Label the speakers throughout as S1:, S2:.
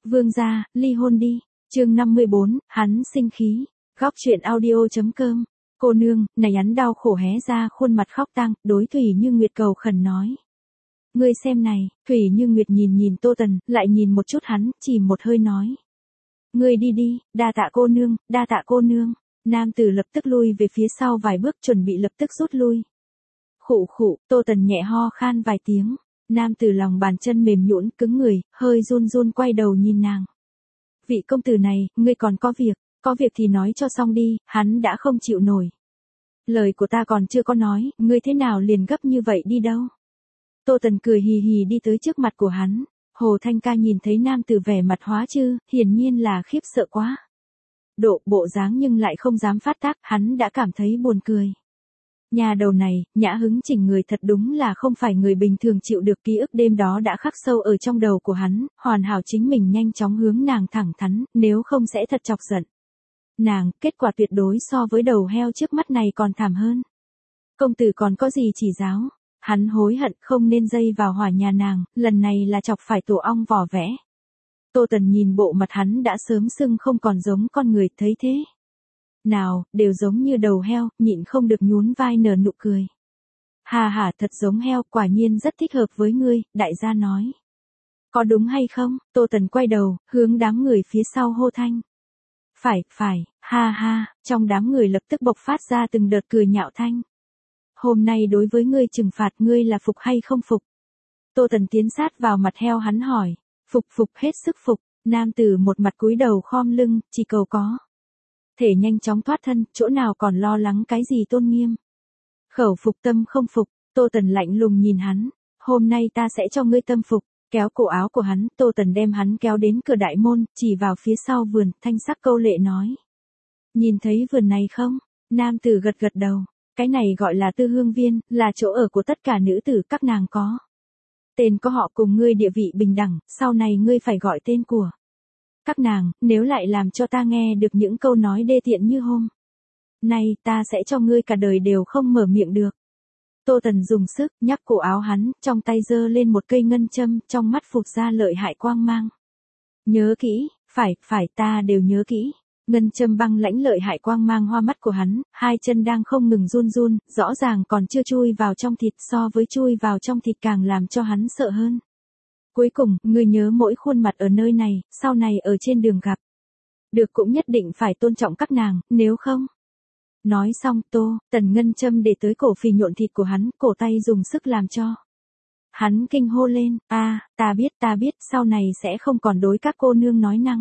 S1: Vương gia, ly hôn đi. Chương 54, hắn sinh khí. Góc truyện audio.com. Cô nương, này hắn đau khổ hé ra khuôn mặt khóc tang, đối Thủy Như Nguyệt cầu khẩn nói. Ngươi xem này, Thủy Như Nguyệt nhìn Tô Tần, lại nhìn một chút hắn, chỉ một hơi nói. Ngươi đi đi, đa tạ cô nương, đa tạ cô nương. Nam tử lập tức lui về phía sau vài bước chuẩn bị lập tức rút lui. Khụ khụ, Tô Tần nhẹ ho khan vài tiếng. Nam tử lòng bàn chân mềm nhũn cứng người, hơi run run quay đầu nhìn nàng. Vị công tử này, ngươi còn có việc thì nói cho xong đi, hắn đã không chịu nổi. Lời của ta còn chưa có nói, ngươi thế nào liền gấp như vậy đi đâu. Tô Tần cười hì hì đi tới trước mặt của hắn. Hồ Thanh Ca nhìn thấy nam tử vẻ mặt hóa chư, hiển nhiên là khiếp sợ quá. Bộ dáng nhưng lại không dám phát tác, hắn đã cảm thấy buồn cười. Nhà đầu này, nhã hứng chỉnh người thật đúng là không phải người bình thường chịu được, ký ức đêm đó đã khắc sâu ở trong đầu của hắn, hoàn hảo chính mình nhanh chóng hướng nàng thẳng thắn, nếu không sẽ thật chọc giận. Nàng, kết quả tuyệt đối so với đầu heo trước mắt này còn thảm hơn. Công tử còn có gì chỉ giáo? Hắn hối hận không nên dây vào hỏa nhà nàng, lần này là chọc phải tổ ong vỏ vẽ. Tô Tần nhìn bộ mặt hắn đã sớm sưng không còn giống con người, thấy thế. Nào, đều giống như đầu heo, nhịn không được nhún vai nở nụ cười. Hà hà, thật giống heo, quả nhiên rất thích hợp với ngươi, đại gia nói. Có đúng hay không? Tô Tần quay đầu, hướng đám người phía sau hô thanh. Phải, ha ha, trong đám người lập tức bộc phát ra từng đợt cười nhạo thanh. Hôm nay đối với ngươi trừng phạt ngươi là phục hay không phục? Tô Tần tiến sát vào mặt heo hắn hỏi. Phục hết sức phục, nam tử một mặt cúi đầu khom lưng, chỉ cầu có thể nhanh chóng thoát thân, chỗ nào còn lo lắng cái gì tôn nghiêm. Khẩu phục tâm không phục, Tô Tần lạnh lùng nhìn hắn, hôm nay ta sẽ cho ngươi tâm phục, kéo cổ áo của hắn, Tô Tần đem hắn kéo đến cửa đại môn, chỉ vào phía sau vườn, thanh sắc câu lệ nói. Nhìn thấy vườn này không? Nam tử gật đầu, cái này gọi là Tư Hương Viên, là chỗ ở của tất cả nữ tử các nàng có. Tên có họ cùng ngươi địa vị bình đẳng, sau này ngươi phải gọi tên của các nàng, nếu lại làm cho ta nghe được những câu nói đê tiện như hôm nay, ta sẽ cho ngươi cả đời đều không mở miệng được. Tô Tần dùng sức nhắc cổ áo hắn, trong tay giơ lên một cây ngân châm, trong mắt phụt ra lợi hại quang mang. Nhớ kỹ, phải ta đều nhớ kỹ. Ngân châm băng lãnh lợi hại quang mang hoa mắt của hắn, hai chân đang không ngừng run, rõ ràng còn chưa chui vào trong thịt, so với chui vào trong thịt càng làm cho hắn sợ hơn. Cuối cùng, ngươi nhớ mỗi khuôn mặt ở nơi này, sau này ở trên đường gặp. Được cũng nhất định phải tôn trọng các nàng, nếu không. Nói xong, Tô Tần ngân châm để tới cổ phì nhộn thịt của hắn, cổ tay dùng sức làm cho. Hắn kinh hô lên, ta biết, sau này sẽ không còn đối các cô nương nói năng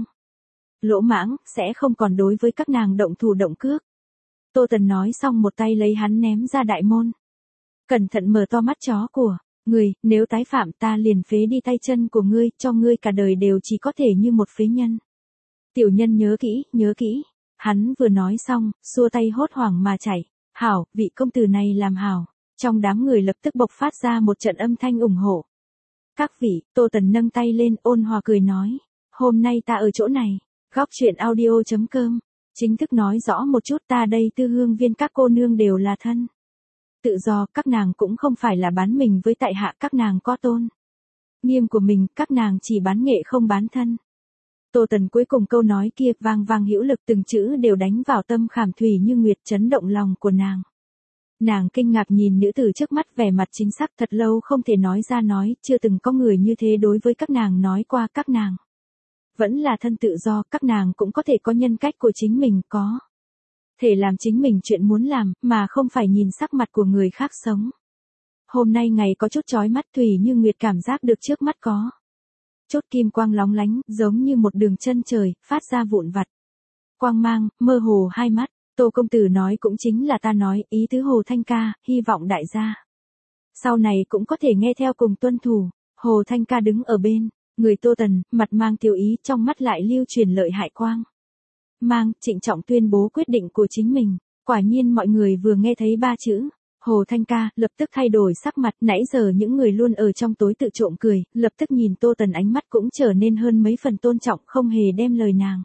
S1: lỗ mãng, sẽ không còn đối với các nàng động thủ động cước. Tô Tần nói xong một tay lấy hắn ném ra đại môn. Cẩn thận mở to mắt chó của người, nếu tái phạm ta liền phế đi tay chân của ngươi, cho ngươi cả đời đều chỉ có thể như một phế nhân. Tiểu nhân nhớ kỹ. Hắn vừa nói xong, xua tay hốt hoảng mà chạy. Hảo, vị công tử này làm hảo. Trong đám người lập tức bộc phát ra một trận âm thanh ủng hộ. Các vị, Tô Tần nâng tay lên ôn hòa cười nói. Hôm nay ta ở chỗ này. Góc truyện audio.com. Chính thức nói rõ một chút, ta đây Tư Hương Viên các cô nương đều là thân tự do, các nàng cũng không phải là bán mình với tại hạ, các nàng có tôn nghiêm của mình, các nàng chỉ bán nghệ không bán thân. Tô Tần cuối cùng câu nói kia vang hữu lực, từng chữ đều đánh vào tâm khảm Thủy Như Nguyệt, chấn động lòng của nàng. Nàng kinh ngạc nhìn nữ tử trước mắt, vẻ mặt chính xác, thật lâu không thể nói ra nói, chưa từng có người như thế đối với các nàng nói qua, các nàng vẫn là thân tự do, các nàng cũng có thể có nhân cách của chính mình, có thể làm chính mình chuyện muốn làm, mà không phải nhìn sắc mặt của người khác sống. Hôm nay ngày có chút chói mắt, Thủy Như Nguyệt cảm giác được trước mắt có chút kim quang lóng lánh, giống như một đường chân trời, phát ra vụn vặt. Quang mang, mơ hồ hai mắt, Tô công tử nói cũng chính là ta nói, ý tứ Hồ Thanh Ca, hy vọng đại gia sau này cũng có thể nghe theo cùng tuân thủ. Hồ Thanh Ca đứng ở bên người Tô Tần, mặt mang tiêu ý, trong mắt lại lưu truyền lợi hại quang mang, trịnh trọng tuyên bố quyết định của chính mình. Quả nhiên mọi người vừa nghe thấy ba chữ Hồ Thanh Ca, lập tức thay đổi sắc mặt, nãy giờ những người luôn ở trong tối tự trộm cười, lập tức nhìn Tô Tần ánh mắt cũng trở nên hơn mấy phần tôn trọng, không hề đem lời nàng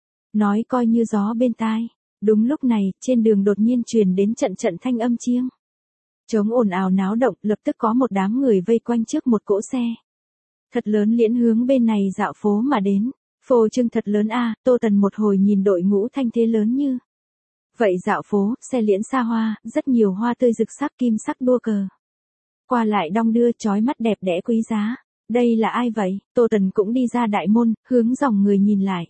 S1: nói coi như gió bên tai. Đúng lúc này, trên đường đột nhiên truyền đến trận thanh âm chiêng trống ồn ào náo động, lập tức có một đám người vây quanh trước một cỗ xe thật lớn liễn hướng bên này dạo phố mà đến. Phô trương thật lớn a, Tô Tần một hồi nhìn đội ngũ thanh thế lớn như. Vậy dạo phố, xe liễn xa hoa, rất nhiều hoa tươi rực sắc kim sắc đua cờ. Qua lại đong đưa chói mắt đẹp đẽ quý giá. Đây là ai vậy? Tô Tần cũng đi ra đại môn, hướng dòng người nhìn lại.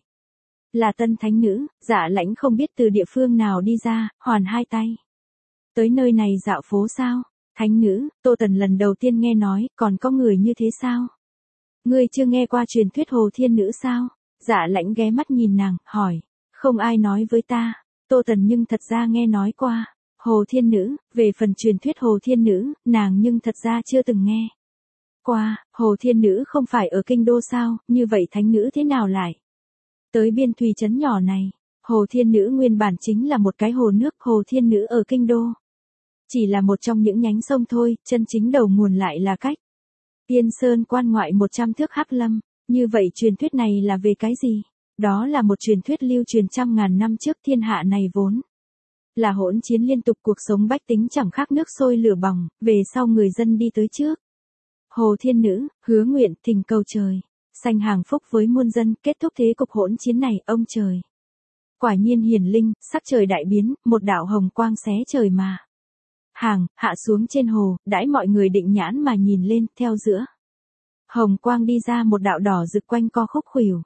S1: Là tân thánh nữ, Dạ Lãnh không biết từ địa phương nào đi ra, hoàn hai tay. Tới nơi này dạo phố sao? Thánh nữ, Tô Tần lần đầu tiên nghe nói, còn có người như thế sao? Ngươi chưa nghe qua truyền thuyết Hồ Thiên Nữ sao? Dạ Lãnh ghé mắt nhìn nàng, hỏi. Không ai nói với ta. Tô Tần nhưng thật ra nghe nói qua. Hồ Thiên Nữ, về phần truyền thuyết Hồ Thiên Nữ, nàng nhưng thật ra chưa từng nghe. Qua, Hồ Thiên Nữ không phải ở kinh đô sao, như vậy thánh nữ thế nào lại? Tới biên thùy trấn nhỏ này, Hồ Thiên Nữ nguyên bản chính là một cái hồ nước Hồ Thiên Nữ ở kinh đô. Chỉ là một trong những nhánh sông thôi, chân chính đầu nguồn lại là cách. Tiên Sơn quan ngoại 100 thước Hắc Lâm, như vậy truyền thuyết này là về cái gì? Đó là một truyền thuyết lưu truyền trăm ngàn năm trước thiên hạ này vốn. Là hỗn chiến liên tục cuộc sống bách tính chẳng khác nước sôi lửa bỏng, về sau người dân đi tới trước. Hồ Thiên Nữ, hứa nguyện thỉnh cầu trời. Sanh hàng phúc với muôn dân, kết thúc thế cục hỗn chiến này, ông trời. Quả nhiên hiển linh, sắc trời đại biến, một đạo hồng quang xé trời mà. Hàng, hạ xuống trên hồ, đãi mọi người định nhãn mà nhìn lên, theo giữa. Hồng quang đi ra một đạo đỏ rực quanh co khúc khuỷu.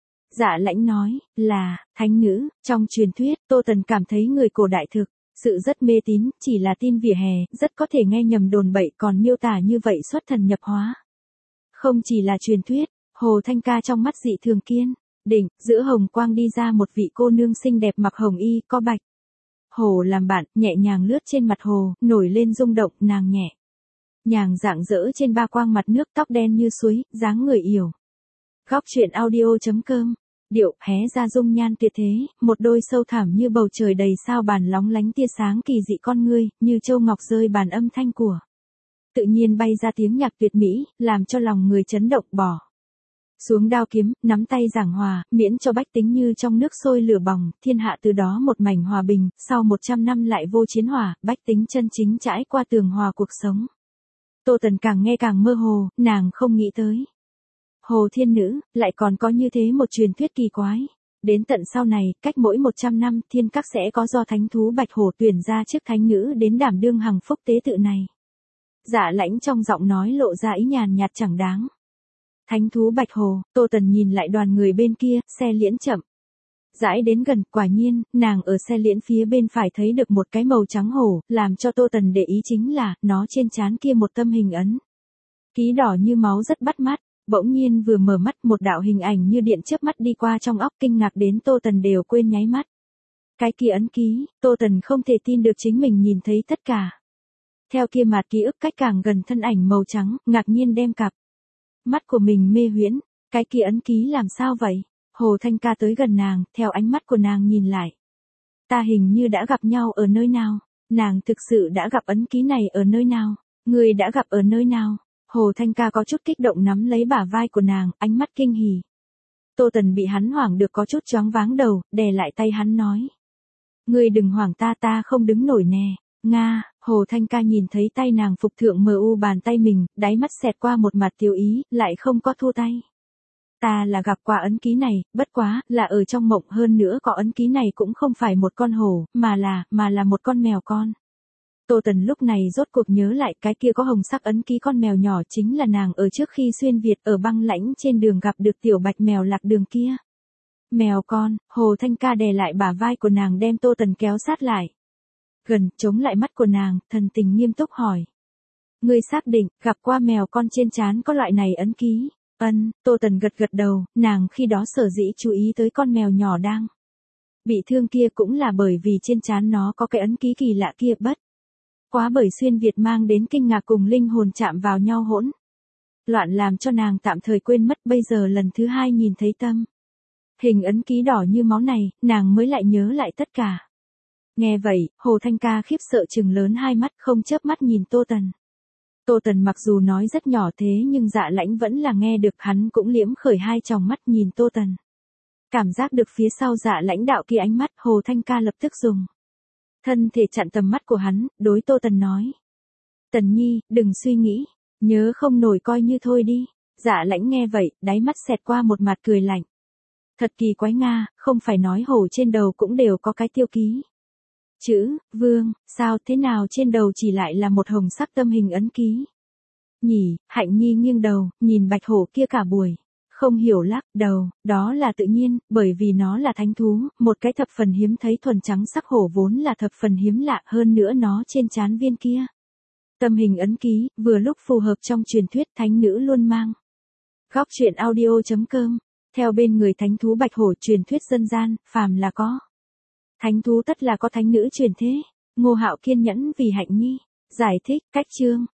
S1: Dạ Lãnh nói, là, thánh nữ, trong truyền thuyết, Tô Tần cảm thấy người cổ đại thực, sự rất mê tín, chỉ là tin vỉa hè, rất có thể nghe nhầm đồn bậy còn miêu tả như vậy xuất thần nhập hóa. Không chỉ là truyền thuyết, Hồ Thanh Ca trong mắt dị thường kiên, định, giữa hồng quang đi ra một vị cô nương xinh đẹp mặc hồng y, có bạch. Hồ làm bạn, nhẹ nhàng lướt trên mặt hồ, nổi lên rung động, nàng nhẹ. Nhàng rạng rỡ trên ba quang mặt nước, tóc đen như suối, dáng người yểu. Góc truyện audio.com, điệu, hé ra dung nhan tuyệt thế, một đôi sâu thẳm như bầu trời đầy sao bàn lóng lánh tia sáng kỳ dị con ngươi, như châu ngọc rơi bàn âm thanh của. Tự nhiên bay ra tiếng nhạc tuyệt mỹ, làm cho lòng người chấn động bỏ. Xuống đao kiếm, nắm tay giảng hòa, miễn cho bách tính như trong nước sôi lửa bỏng, thiên hạ từ đó một mảnh hòa bình, sau 100 năm lại vô chiến hỏa, bách tính chân chính trải qua tường hòa cuộc sống. Tô Tần càng nghe càng mơ hồ, nàng không nghĩ tới. Hồ Thiên Nữ, lại còn có như thế một truyền thuyết kỳ quái. Đến tận sau này, cách mỗi 100 năm, thiên các sẽ có do thánh thú Bạch Hổ tuyển ra trước thánh nữ đến đảm đương hằng phúc tế tự này. Dạ Lãnh trong giọng nói lộ ra ý nhàn nhạt chẳng đáng. Thánh thú Bạch Hồ, Tô Tần nhìn lại đoàn người bên kia, xe liễn chậm. Dãi đến gần, quả nhiên, nàng ở xe liễn phía bên phải thấy được một cái màu trắng hổ, làm cho Tô Tần để ý chính là, nó trên trán kia một tâm hình ấn. Ký đỏ như máu rất bắt mắt, bỗng nhiên vừa mở mắt một đạo hình ảnh như điện chớp mắt đi qua trong óc kinh ngạc đến Tô Tần đều quên nháy mắt. Cái kia ấn ký, Tô Tần không thể tin được chính mình nhìn thấy tất cả. Theo kia mạt ký ức cách càng gần thân ảnh màu trắng, ngạc nhiên đem cặp. Mắt của mình mê huyễn, cái kia ấn ký làm sao vậy? Hồ Thanh Ca tới gần nàng, theo ánh mắt của nàng nhìn lại. Ta hình như đã gặp nhau ở nơi nào? Nàng thực sự đã gặp ấn ký này ở nơi nào? Người đã gặp ở nơi nào? Hồ Thanh Ca có chút kích động nắm lấy bả vai của nàng, ánh mắt kinh hỉ. Tô Tần bị hắn hoảng được có chút choáng váng đầu, đè lại tay hắn nói. Ngươi đừng hoảng ta không đứng nổi nè. Nga, Hồ Thanh Ca nhìn thấy tay nàng phục thượng mờ u bàn tay mình, đáy mắt xẹt qua một mặt tiêu ý, lại không có thua tay. Ta là gặp qua ấn ký này, bất quá, là ở trong mộng hơn nữa có ấn ký này cũng không phải một con hổ, mà là một con mèo con. Tô Tần lúc này rốt cuộc nhớ lại cái kia có hồng sắc ấn ký con mèo nhỏ chính là nàng ở trước khi xuyên Việt ở băng lãnh trên đường gặp được tiểu bạch mèo lạc đường kia. Mèo con, Hồ Thanh Ca đè lại bả vai của nàng đem Tô Tần kéo sát lại. Gần, chống lại mắt của nàng, thần tình nghiêm túc hỏi. Ngươi xác định, gặp qua mèo con trên trán có loại này ấn ký. Tô Tần gật gật đầu, nàng khi đó sở dĩ chú ý tới con mèo nhỏ đang bị thương kia cũng là bởi vì trên trán nó có cái ấn ký kỳ lạ kia bất. Quá bởi xuyên Việt mang đến kinh ngạc cùng linh hồn chạm vào nhau hỗn. Loạn làm cho nàng tạm thời quên mất bây giờ lần thứ hai nhìn thấy tâm. Hình ấn ký đỏ như máu này, nàng mới lại nhớ lại tất cả. Nghe vậy, Hồ Thanh Ca khiếp sợ trừng lớn hai mắt không chớp mắt nhìn Tô Tần. Tô Tần mặc dù nói rất nhỏ thế nhưng Dạ Lãnh vẫn là nghe được hắn cũng liễm khởi hai tròng mắt nhìn Tô Tần. Cảm giác được phía sau Dạ Lãnh đạo kia ánh mắt Hồ Thanh Ca lập tức dùng. Thân thể chặn tầm mắt của hắn, đối Tô Tần nói. Tần Nhi, đừng suy nghĩ, nhớ không nổi coi như thôi đi. Dạ Lãnh nghe vậy, đáy mắt xẹt qua một mặt cười lạnh. Thật kỳ quái Nga, không phải nói hổ trên đầu cũng đều có cái tiêu ký. Chữ, vương, sao thế nào trên đầu chỉ lại là một hồng sắc tâm hình ấn ký. Nhỉ, Hạnh Nhi nghiêng đầu, nhìn bạch hổ kia cả buổi. Không hiểu lắc đầu, đó là tự nhiên, bởi vì nó là thánh thú, một cái thập phần hiếm thấy thuần trắng sắc hổ vốn là thập phần hiếm lạ, hơn nữa nó trên trán viên kia. Tâm hình ấn ký, vừa lúc phù hợp trong truyền thuyết thánh nữ luôn mang. Góc truyện audio.com, theo bên người thánh thú bạch hổ truyền thuyết dân gian, phàm là có. Thánh thú tất là có thánh nữ truyền thế. Ngô Hạo kiên nhẫn vì Hạnh Nhi. Giải thích, cách chương,